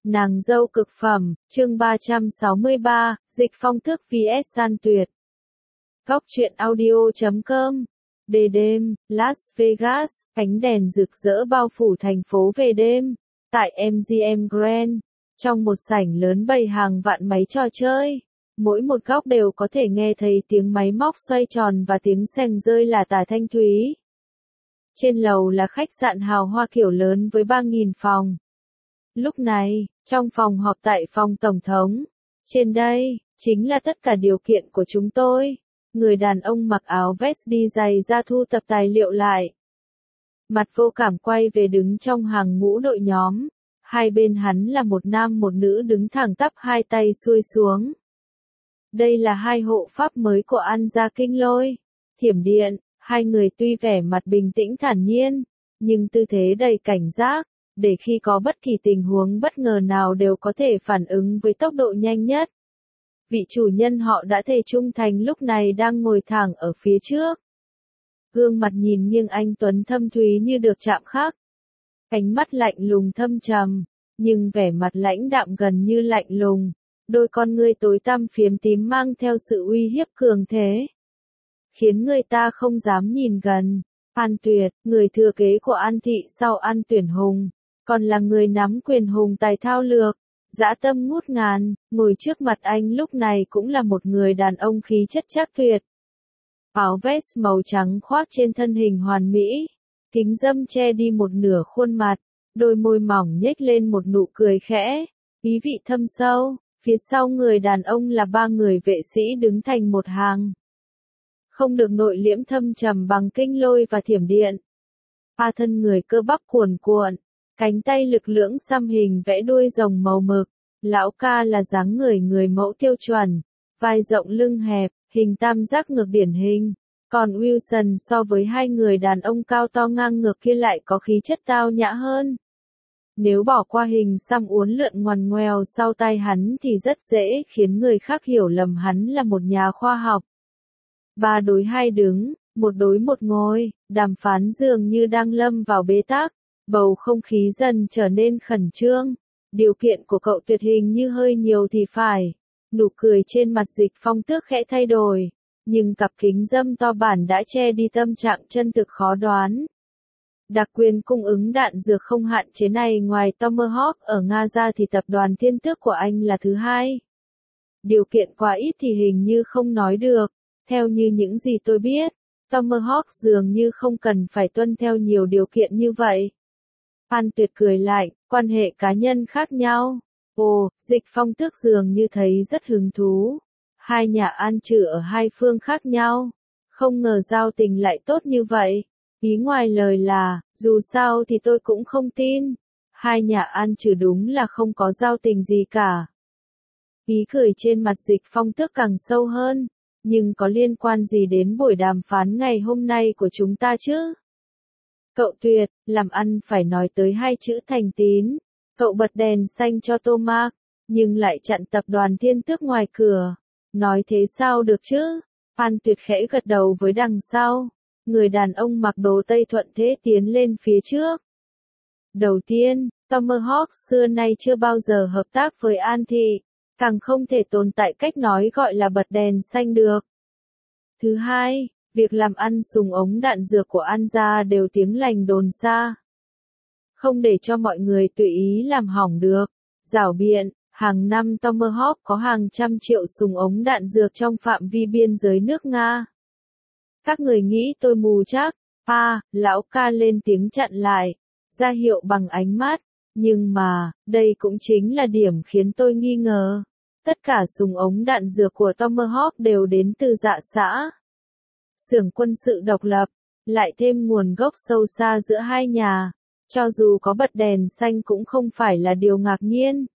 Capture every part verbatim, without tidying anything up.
Nàng dâu cực phẩm, chương ba trăm sáu mươi ba, Dịch Phong Tước vs San Tuyệt. Góc truyện audio chấm com. Đề đêm, Las Vegas, ánh đèn rực rỡ bao phủ thành phố về đêm. Tại em giê em Grand, trong một sảnh lớn bày hàng vạn máy trò chơi. Mỗi một góc đều có thể nghe thấy tiếng máy móc xoay tròn và tiếng seng rơi lả tả thanh thúy. Trên lầu là khách sạn hào hoa kiểu lớn với ba nghìn phòng. Lúc này, trong phòng họp tại phòng tổng thống, trên đây, chính là tất cả điều kiện của chúng tôi. Người đàn ông mặc áo vest đi giày ra thu tập tài liệu lại. Mặt vô cảm quay về đứng trong hàng ngũ đội nhóm. Hai bên hắn là một nam một nữ đứng thẳng tắp hai tay xuôi xuống. Đây là hai hộ pháp mới của An gia Kinh Lôi. Thiểm Điện, hai người tuy vẻ mặt bình tĩnh thản nhiên, nhưng tư thế đầy cảnh giác, để khi có bất kỳ tình huống bất ngờ nào đều có thể phản ứng với tốc độ nhanh nhất. Vị chủ nhân họ đã thề trung thành lúc này đang ngồi thẳng ở phía trước. Gương mặt nhìn nghiêng anh tuấn thâm thúy như được chạm khắc. Ánh mắt lạnh lùng thâm trầm, nhưng vẻ mặt lãnh đạm gần như lạnh lùng. Đôi con ngươi tối tăm phiếm tím mang theo sự uy hiếp cường thế, khiến người ta không dám nhìn gần. An Tuyệt, người thừa kế của An thị sau An Tuyển Hùng, còn là người nắm quyền hùng tài thao lược, dã tâm ngút ngàn, ngồi trước mặt anh lúc này cũng là một người đàn ông khí chất chắc tuyệt. Áo vest màu trắng khoác trên thân hình hoàn mỹ, kính râm che đi một nửa khuôn mặt, đôi môi mỏng nhếch lên một nụ cười khẽ, ý vị thâm sâu. Phía sau người đàn ông là ba người vệ sĩ đứng thành một hàng. Không được nội liễm thâm trầm bằng Kinh Lôi và Thiểm Điện. Ba thân người cơ bắp cuồn cuộn, cánh tay lực lưỡng xăm hình vẽ đuôi rồng màu mực. Lão ca là dáng người người mẫu tiêu chuẩn, vai rộng lưng hẹp, hình tam giác ngược điển hình. Còn Wilson so với hai người đàn ông cao to ngang ngược kia lại có khí chất tao nhã hơn. Nếu bỏ qua hình xăm uốn lượn ngoằn ngoèo sau tai hắn thì rất dễ khiến người khác hiểu lầm hắn là một nhà khoa học. Ba đối hai đứng, một đối một ngồi, đàm phán dường như đang lâm vào bế tắc, bầu không khí dần trở nên khẩn trương. Điều kiện của cậu tuyệt hình như hơi nhiều thì phải. Nụ cười trên mặt Dịch Phong Tước khẽ thay đổi, nhưng cặp kính râm to bản đã che đi tâm trạng chân thực khó đoán. Đặc quyền cung ứng đạn dược không hạn chế này ngoài Tomahawk ở Nga ra thì tập đoàn Thiên Tước của anh là thứ hai. Điều kiện quá ít thì hình như không nói được. Theo như những gì tôi biết, Tomahawk dường như không cần phải tuân theo nhiều điều kiện như vậy. An Tuyệt cười lại, quan hệ cá nhân khác nhau. Ồ, Dịch Phong Tước dường như thấy rất hứng thú. Hai nhà An trừ ở hai phương khác nhau. Không ngờ giao tình lại tốt như vậy. Ý ngoài lời là, dù sao thì tôi cũng không tin. Hai nhà An trừ đúng là không có giao tình gì cả. Ý cười trên mặt Dịch Phong Tước càng sâu hơn. Nhưng có liên quan gì đến buổi đàm phán ngày hôm nay của chúng ta chứ? Cậu Tuyệt, làm ăn phải nói tới hai chữ thành tín. Cậu bật đèn xanh cho Thomas, nhưng lại chặn tập đoàn Thiên Tước ngoài cửa. Nói thế sao được chứ? An Tuyệt khẽ gật đầu với đằng sau. Người đàn ông mặc đồ Tây thuận thế tiến lên phía trước. Đầu tiên, Tomahawk xưa nay chưa bao giờ hợp tác với An thị, càng không thể tồn tại cách nói gọi là bật đèn xanh được. Thứ hai, việc làm ăn súng ống đạn dược của An gia đều tiếng lành đồn xa. Không để cho mọi người tùy ý làm hỏng được. Giảo biện, hàng năm Tomahawk có hàng trăm triệu súng ống đạn dược trong phạm vi biên giới nước Nga. Các người nghĩ tôi mù chắc? À, lão ca lên tiếng chặn lại, ra hiệu bằng ánh mắt. Nhưng mà, đây cũng chính là điểm khiến tôi nghi ngờ. Tất cả súng ống đạn dược của Tomahawk đều đến từ Dạ xã. Xưởng quân sự độc lập, lại thêm nguồn gốc sâu xa giữa hai nhà. Cho dù có bật đèn xanh cũng không phải là điều ngạc nhiên.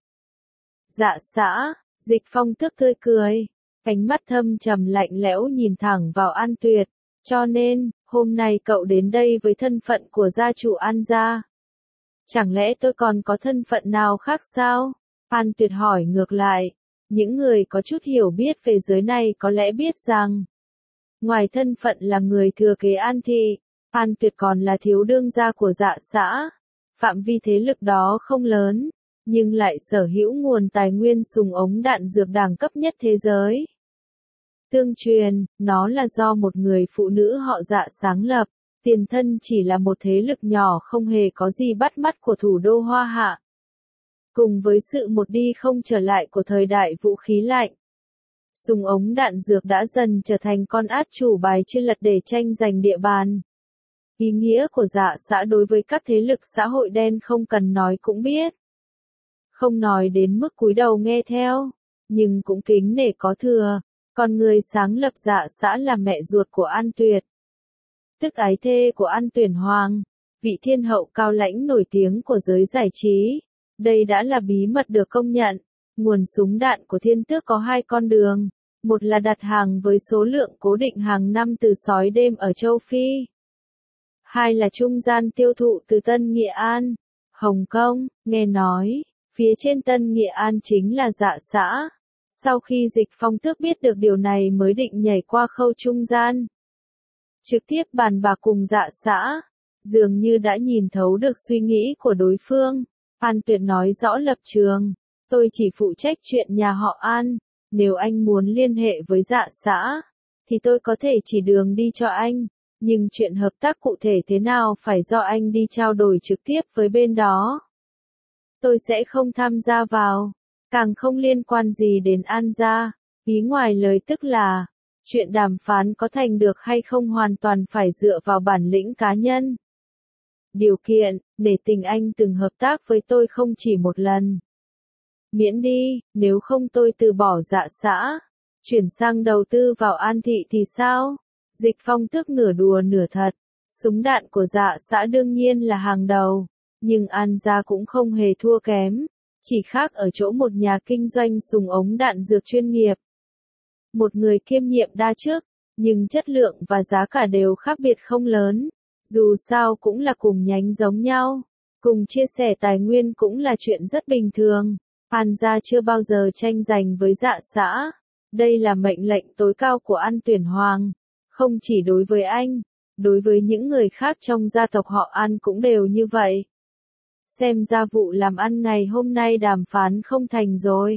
Dạ xã, Dịch Phong Tước tươi cười, ánh mắt thâm trầm lạnh lẽo nhìn thẳng vào An Tuyệt. Cho nên, hôm nay cậu đến đây với thân phận của gia chủ An gia. Chẳng lẽ tôi còn có thân phận nào khác sao? An Tuyệt hỏi ngược lại. Những người có chút hiểu biết về giới này có lẽ biết rằng, ngoài thân phận là người thừa kế An thị, An Tuyệt còn là thiếu đương gia của Dạ xã. Phạm vi thế lực đó không lớn, nhưng lại sở hữu nguồn tài nguyên súng ống đạn dược đẳng cấp nhất thế giới. Tương truyền, nó là do một người phụ nữ họ Dạ sáng lập, tiền thân chỉ là một thế lực nhỏ không hề có gì bắt mắt của thủ đô Hoa Hạ. Cùng với sự một đi không trở lại của thời đại vũ khí lạnh, súng ống đạn dược đã dần trở thành con át chủ bài chưa lật để tranh giành địa bàn. Ý nghĩa của Dạ xã đối với các thế lực xã hội đen không cần nói cũng biết. Không nói đến mức cúi đầu nghe theo, nhưng cũng kính nể có thừa, còn người sáng lập Dạ xã là mẹ ruột của An Tuyệt, tức ái thê của An Tuyển Hoàng, vị thiên hậu cao lãnh nổi tiếng của giới giải trí. Đây đã là bí mật được công nhận. Nguồn súng đạn của Thiên Tước có hai con đường, một là đặt hàng với số lượng cố định hàng năm từ sói đêm ở châu Phi. Hai là trung gian tiêu thụ từ Tân Nghệ An, Hồng Kông. Nghe nói, phía trên Tân Nghệ An chính là Dạ xã. Sau khi Dịch Phong Tước biết được điều này mới định nhảy qua khâu trung gian, trực tiếp bàn bạc cùng Dạ xã, dường như đã nhìn thấu được suy nghĩ của đối phương. An Tuyệt nói rõ lập trường, tôi chỉ phụ trách chuyện nhà họ An, nếu anh muốn liên hệ với Dạ xã, thì tôi có thể chỉ đường đi cho anh, nhưng chuyện hợp tác cụ thể thế nào phải do anh đi trao đổi trực tiếp với bên đó. Tôi sẽ không tham gia vào, càng không liên quan gì đến An gia. Ý ngoài lời tức là, chuyện đàm phán có thành được hay không hoàn toàn phải dựa vào bản lĩnh cá nhân. Điều kiện, để tình anh từng hợp tác với tôi không chỉ một lần. Miễn đi, nếu không tôi từ bỏ Dạ xã, chuyển sang đầu tư vào An thị thì sao? Dịch Phong Tước nửa đùa nửa thật, súng đạn của Dạ xã đương nhiên là hàng đầu, nhưng An gia cũng không hề thua kém, chỉ khác ở chỗ một nhà kinh doanh súng ống đạn dược chuyên nghiệp. Một người kiêm nhiệm đa chức, nhưng chất lượng và giá cả đều khác biệt không lớn. Dù sao cũng là cùng nhánh giống nhau, cùng chia sẻ tài nguyên cũng là chuyện rất bình thường. An gia chưa bao giờ tranh giành với Dạ xã. Đây là mệnh lệnh tối cao của An Tuyển Hoàng. Không chỉ đối với anh, đối với những người khác trong gia tộc họ An cũng đều như vậy. Xem ra vụ làm ăn ngày hôm nay đàm phán không thành rồi.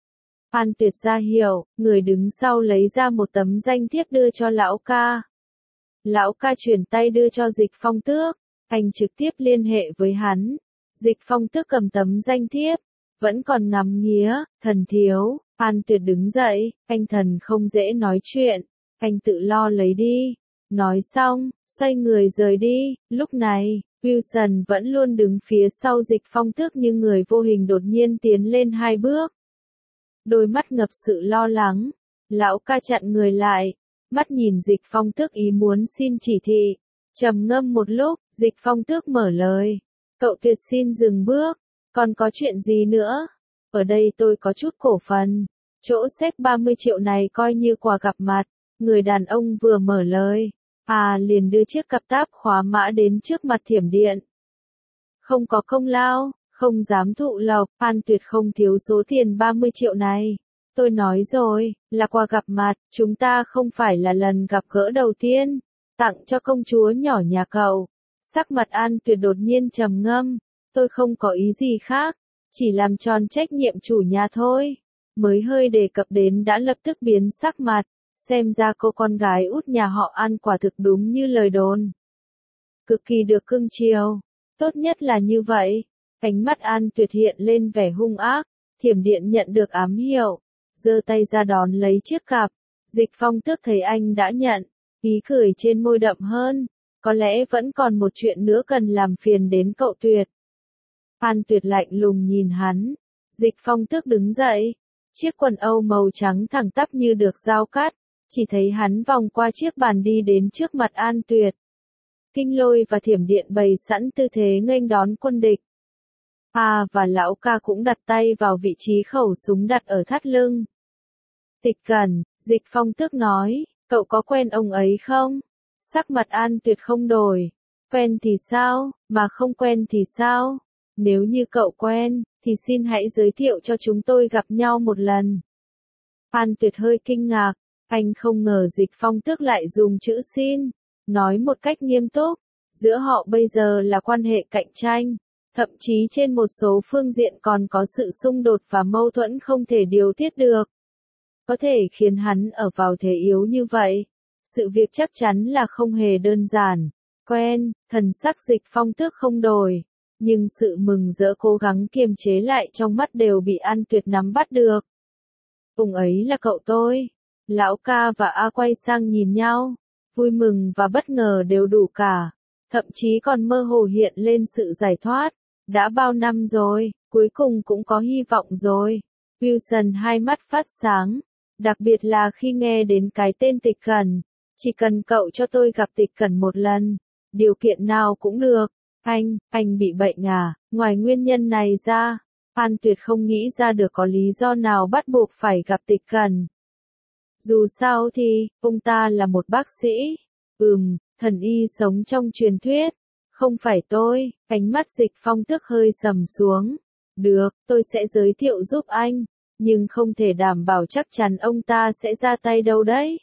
An Tuyệt ra hiểu, người đứng sau lấy ra một tấm danh thiếp đưa cho lão ca. Lão ca chuyển tay đưa cho Dịch Phong Tước, anh trực tiếp liên hệ với hắn. Dịch Phong Tước cầm tấm danh thiếp, vẫn còn ngắm nghía, thần thiếu. An Tuyệt đứng dậy, anh thần không dễ nói chuyện, anh tự lo lấy đi. Nói xong, xoay người rời đi. Lúc này, Wilson vẫn luôn đứng phía sau Dịch Phong Tước như người vô hình đột nhiên tiến lên hai bước. Đôi mắt ngập sự lo lắng, lão ca chặn người lại. Mắt nhìn Dịch Phong Tước ý muốn xin chỉ thị, trầm ngâm một lúc, Dịch Phong Tước mở lời. Cậu Tuyệt xin dừng bước, còn có chuyện gì nữa? Ở đây tôi có chút cổ phần, chỗ xếp ba mươi triệu này coi như quà gặp mặt. Người đàn ông vừa mở lời, à liền đưa chiếc cặp táp khóa mã đến trước mặt Thiểm Điện. Không có công lao, không dám thụ lộc, An Tuyệt không thiếu số tiền ba mươi triệu này. Tôi nói rồi, là quà gặp mặt, chúng ta không phải là lần gặp gỡ đầu tiên. Tặng cho công chúa nhỏ nhà cậu. Sắc mặt An Tuyệt đột nhiên trầm ngâm. Tôi không có ý gì khác, chỉ làm tròn trách nhiệm chủ nhà thôi. Mới hơi đề cập đến đã lập tức biến sắc mặt. Xem ra cô con gái út nhà họ An quả thực đúng như lời đồn. Cực kỳ được cưng chiều. Tốt nhất là như vậy. Ánh mắt An Tuyệt hiện lên vẻ hung ác. Thiểm Điện nhận được ám hiệu, giơ tay ra đón lấy chiếc cặp. Dịch Phong Tước thấy anh đã nhận, ý cười trên môi đậm hơn. Có lẽ vẫn còn một chuyện nữa cần làm phiền đến cậu Tuyệt. An Tuyệt lạnh lùng nhìn hắn. Dịch Phong Tước đứng dậy. Chiếc quần âu màu trắng thẳng tắp như được dao cắt. Chỉ thấy hắn vòng qua chiếc bàn đi đến trước mặt An Tuyệt. Kinh Lôi và Thiểm Điện bày sẵn tư thế nghênh đón quân địch. À và lão ca cũng đặt tay vào vị trí khẩu súng đặt ở thắt lưng. Tịch Cẩn, Dịch Phong Tước nói, cậu có quen ông ấy không? Sắc mặt An Tuyệt không đổi. Quen thì sao, mà không quen thì sao? Nếu như cậu quen, thì xin hãy giới thiệu cho chúng tôi gặp nhau một lần. An Tuyệt hơi kinh ngạc, anh không ngờ Dịch Phong Tước lại dùng chữ xin. Nói một cách nghiêm túc, giữa họ bây giờ là quan hệ cạnh tranh. Thậm chí trên một số phương diện còn có sự xung đột và mâu thuẫn không thể điều tiết được. Có thể khiến hắn ở vào thế yếu như vậy. Sự việc chắc chắn là không hề đơn giản. Quen, thần sắc Dịch Phong Tước không đổi. Nhưng sự mừng rỡ cố gắng kiềm chế lại trong mắt đều bị An Tuyệt nắm bắt được. Ông ấy là cậu tôi. Lão ca và A quay sang nhìn nhau. Vui mừng và bất ngờ đều đủ cả. Thậm chí còn mơ hồ hiện lên sự giải thoát. Đã bao năm rồi, cuối cùng cũng có hy vọng rồi. Wilson hai mắt phát sáng. Đặc biệt là khi nghe đến cái tên Tịch Cẩn. Chỉ cần cậu cho tôi gặp Tịch Cẩn một lần. Điều kiện nào cũng được. Anh, anh bị bệnh à? Ngoài nguyên nhân này ra, An Tuyệt không nghĩ ra được có lý do nào bắt buộc phải gặp Tịch Cẩn. Dù sao thì, ông ta là một bác sĩ. Ừm, thần y sống trong truyền thuyết. Không phải tôi, ánh mắt Dịch Phong Tước hơi sầm xuống. Được, tôi sẽ giới thiệu giúp anh. Nhưng không thể đảm bảo chắc chắn ông ta sẽ ra tay đâu đấy.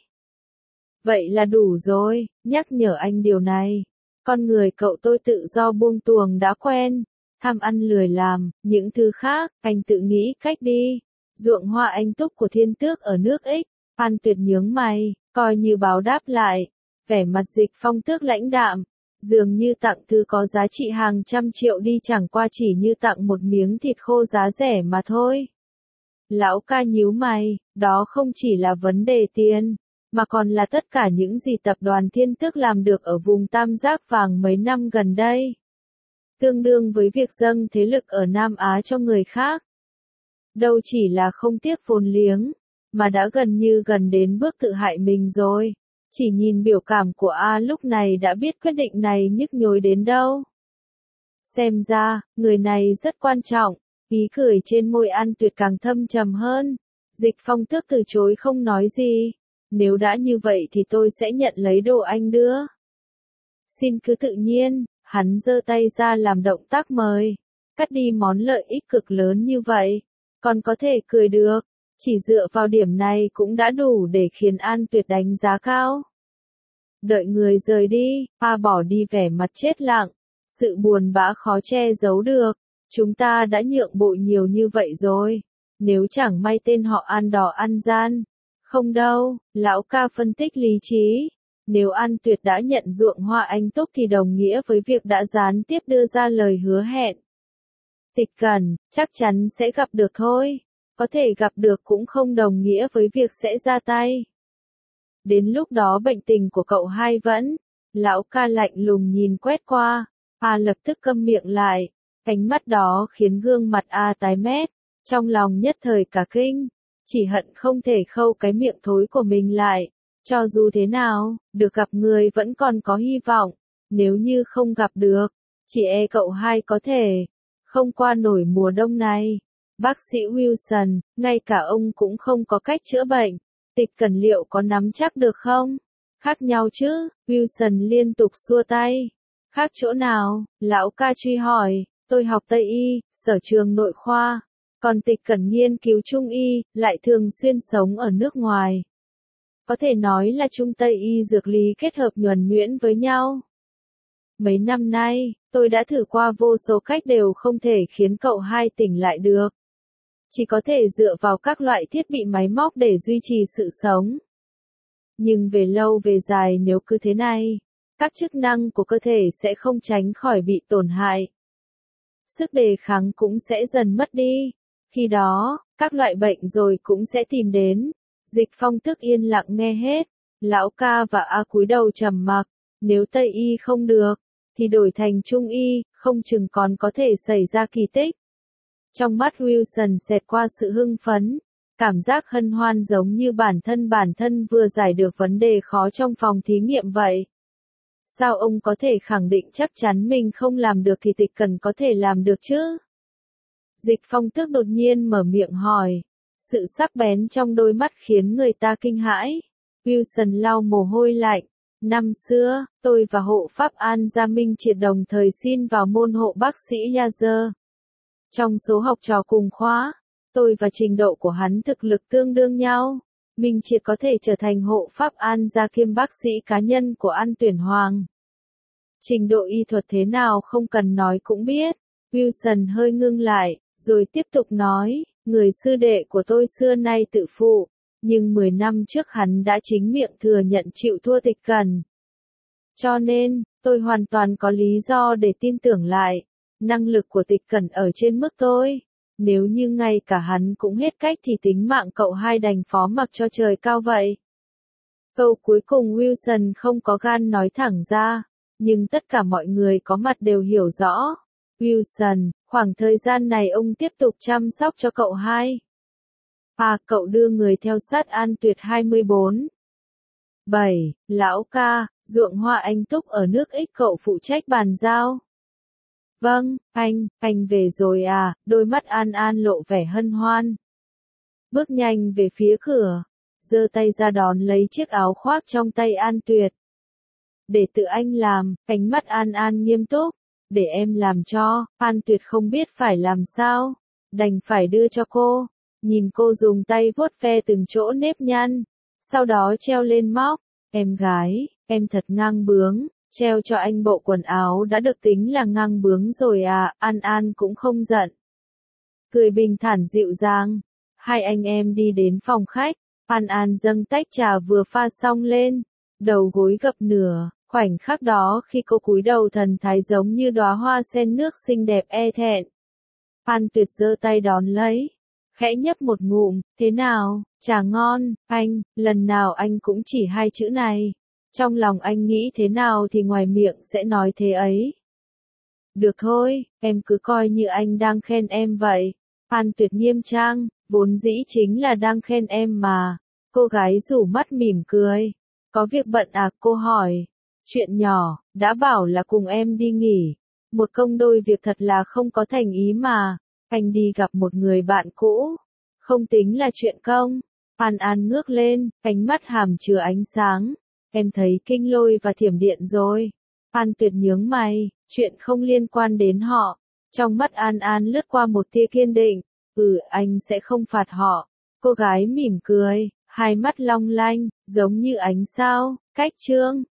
Vậy là đủ rồi, nhắc nhở anh điều này. Con người cậu tôi tự do buông tuồng đã quen. Tham ăn lười làm, những thứ khác, anh tự nghĩ cách đi. Ruộng hoa anh túc của Thiên Tước ở nước Ích. An Tuyệt nhướng mày, coi như báo đáp lại. Vẻ mặt Dịch Phong Tước lãnh đạm. Dường như tặng thứ có giá trị hàng trăm triệu đi chẳng qua chỉ như tặng một miếng thịt khô giá rẻ mà thôi. Lão ca nhíu mày, đó không chỉ là vấn đề tiền, mà còn là tất cả những gì tập đoàn Thiên Tước làm được ở vùng Tam Giác Vàng mấy năm gần đây. Tương đương với việc dâng thế lực ở Nam Á cho người khác. Đâu chỉ là không tiếc vốn liếng, mà đã gần như gần đến bước tự hại mình rồi. Chỉ nhìn biểu cảm của A lúc này đã biết quyết định này nhức nhối đến đâu. Xem ra, người này rất quan trọng. Ý cười trên môi An Tuyệt càng thâm trầm hơn. Dịch Phong Tước từ chối không nói gì. Nếu đã như vậy thì tôi sẽ nhận lấy đồ anh đưa. Xin cứ tự nhiên, hắn giơ tay ra làm động tác mời. Cắt đi món lợi ích cực lớn như vậy. Còn có thể cười được. Chỉ dựa vào điểm này cũng đã đủ để khiến An Tuyệt đánh giá cao. Đợi người rời đi, A bỏ đi vẻ mặt chết lặng. Sự buồn bã khó che giấu được. Chúng ta đã nhượng bộ nhiều như vậy rồi. Nếu chẳng may tên họ An đỏ ăn gian. Không đâu, lão ca phân tích lý trí. Nếu An Tuyệt đã nhận ruộng hoa anh túc thì đồng nghĩa với việc đã gián tiếp đưa ra lời hứa hẹn. Tịch Cẩn, chắc chắn sẽ gặp được thôi. Có thể gặp được cũng không đồng nghĩa với việc sẽ ra tay. Đến lúc đó bệnh tình của cậu hai vẫn. Lão ca lạnh lùng nhìn quét qua. A lập tức câm miệng lại. Ánh mắt đó khiến gương mặt A tái mét. Trong lòng nhất thời cả kinh. Chỉ hận không thể khâu cái miệng thối của mình lại. Cho dù thế nào, được gặp người vẫn còn có hy vọng. Nếu như không gặp được, chỉ e cậu hai có thể không qua nổi mùa đông này. Bác sĩ Wilson, ngay cả ông cũng không có cách chữa bệnh. Tịch Cẩn liệu có nắm chắc được không? Khác nhau chứ, Wilson liên tục xua tay. Khác chỗ nào? Lão ca truy hỏi. Tôi học Tây Y, sở trường nội khoa. Còn Tịch Cẩn nghiên cứu Trung Y, lại thường xuyên sống ở nước ngoài. Có thể nói là Trung Tây Y dược lý kết hợp nhuần nhuyễn với nhau. Mấy năm nay, tôi đã thử qua vô số cách đều không thể khiến cậu hai tỉnh lại được. Chỉ có thể dựa vào các loại thiết bị máy móc để duy trì sự sống. Nhưng về lâu về dài nếu cứ thế này, các chức năng của cơ thể sẽ không tránh khỏi bị tổn hại. Sức đề kháng cũng sẽ dần mất đi. Khi đó, các loại bệnh rồi cũng sẽ tìm đến. Dịch Phong Tước yên lặng nghe hết. Lão ca và A cúi đầu trầm mặc. Nếu Tây Y không được, thì đổi thành Trung Y, không chừng còn có thể xảy ra kỳ tích. Trong mắt Wilson xẹt qua sự hưng phấn. Cảm giác hân hoan giống như bản thân bản thân vừa giải được vấn đề khó trong phòng thí nghiệm vậy. Sao ông có thể khẳng định chắc chắn mình không làm được thì Tịch Cẩn có thể làm được chứ? Dịch Phong Tước đột nhiên mở miệng hỏi. Sự sắc bén trong đôi mắt khiến người ta kinh hãi. Wilson lau mồ hôi lạnh. Năm xưa, tôi và hộ pháp An Gia Minh Triệt đồng thời xin vào môn hộ bác sĩ Yazer. Trong số học trò cùng khóa, tôi và trình độ của hắn thực lực tương đương nhau. Minh Triệt có thể trở thành hộ pháp An Gia kiêm bác sĩ cá nhân của An Tuyển Hoàng. Trình độ y thuật thế nào không cần nói cũng biết. Wilson hơi ngưng lại, rồi tiếp tục nói, người sư đệ của tôi xưa nay tự phụ, nhưng mười năm trước hắn đã chính miệng thừa nhận chịu thua Tịch Cẩn. Cho nên, tôi hoàn toàn có lý do để tin tưởng lại, năng lực của Tịch Cẩn ở trên mức tôi. Nếu như ngay cả hắn cũng hết cách thì tính mạng cậu hai đành phó mặc cho trời cao vậy. Câu cuối cùng Wilson không có gan nói thẳng ra, nhưng tất cả mọi người có mặt đều hiểu rõ. Wilson, khoảng thời gian này ông tiếp tục chăm sóc cho cậu hai. À, cậu đưa người theo sát An Tuyệt hai mươi bốn. bảy. Lão ca, ruộng hoa anh Túc ở nước Ích cậu phụ trách bàn giao. Vâng, anh, anh về rồi à, đôi mắt An An lộ vẻ hân hoan. Bước nhanh về phía cửa, giơ tay ra đón lấy chiếc áo khoác trong tay An Tuyệt. Để tự anh làm, ánh mắt An An nghiêm túc. Để em làm cho, An Tuyệt không biết phải làm sao, đành phải đưa cho cô. Nhìn cô dùng tay vuốt ve từng chỗ nếp nhăn, sau đó treo lên móc. Em gái, em thật ngang bướng, treo cho anh bộ quần áo đã được tính là ngang bướng rồi à, An An cũng không giận. Cười bình thản dịu dàng, hai anh em đi đến phòng khách, An An dâng tách trà vừa pha xong lên, đầu gối gập nửa, khoảnh khắc đó khi cô cúi đầu thần thái giống như đóa hoa sen nước xinh đẹp e thẹn. An Tuyệt giơ tay đón lấy, khẽ nhấp một ngụm, thế nào, trà ngon, anh, lần nào anh cũng chỉ hai chữ này. Trong lòng anh nghĩ thế nào thì ngoài miệng sẽ nói thế ấy. Được thôi, em cứ coi như anh đang khen em vậy. An Tuyệt nghiêm trang, vốn dĩ chính là đang khen em mà. Cô gái rủ mắt mỉm cười. Có việc bận à, cô hỏi. Chuyện nhỏ, đã bảo là cùng em đi nghỉ. Một công đôi việc thật là không có thành ý mà. Anh đi gặp một người bạn cũ. Không tính là chuyện công. An An ngước lên, ánh mắt hàm chứa ánh sáng. Em thấy Kinh Lôi và Thiểm Điện rồi. An Tuyệt nhướng mày, chuyện không liên quan đến họ. Trong mắt An An lướt qua một tia kiên định. Ừ, anh sẽ không phạt họ. Cô gái mỉm cười, hai mắt long lanh, giống như ánh sao. Cách chương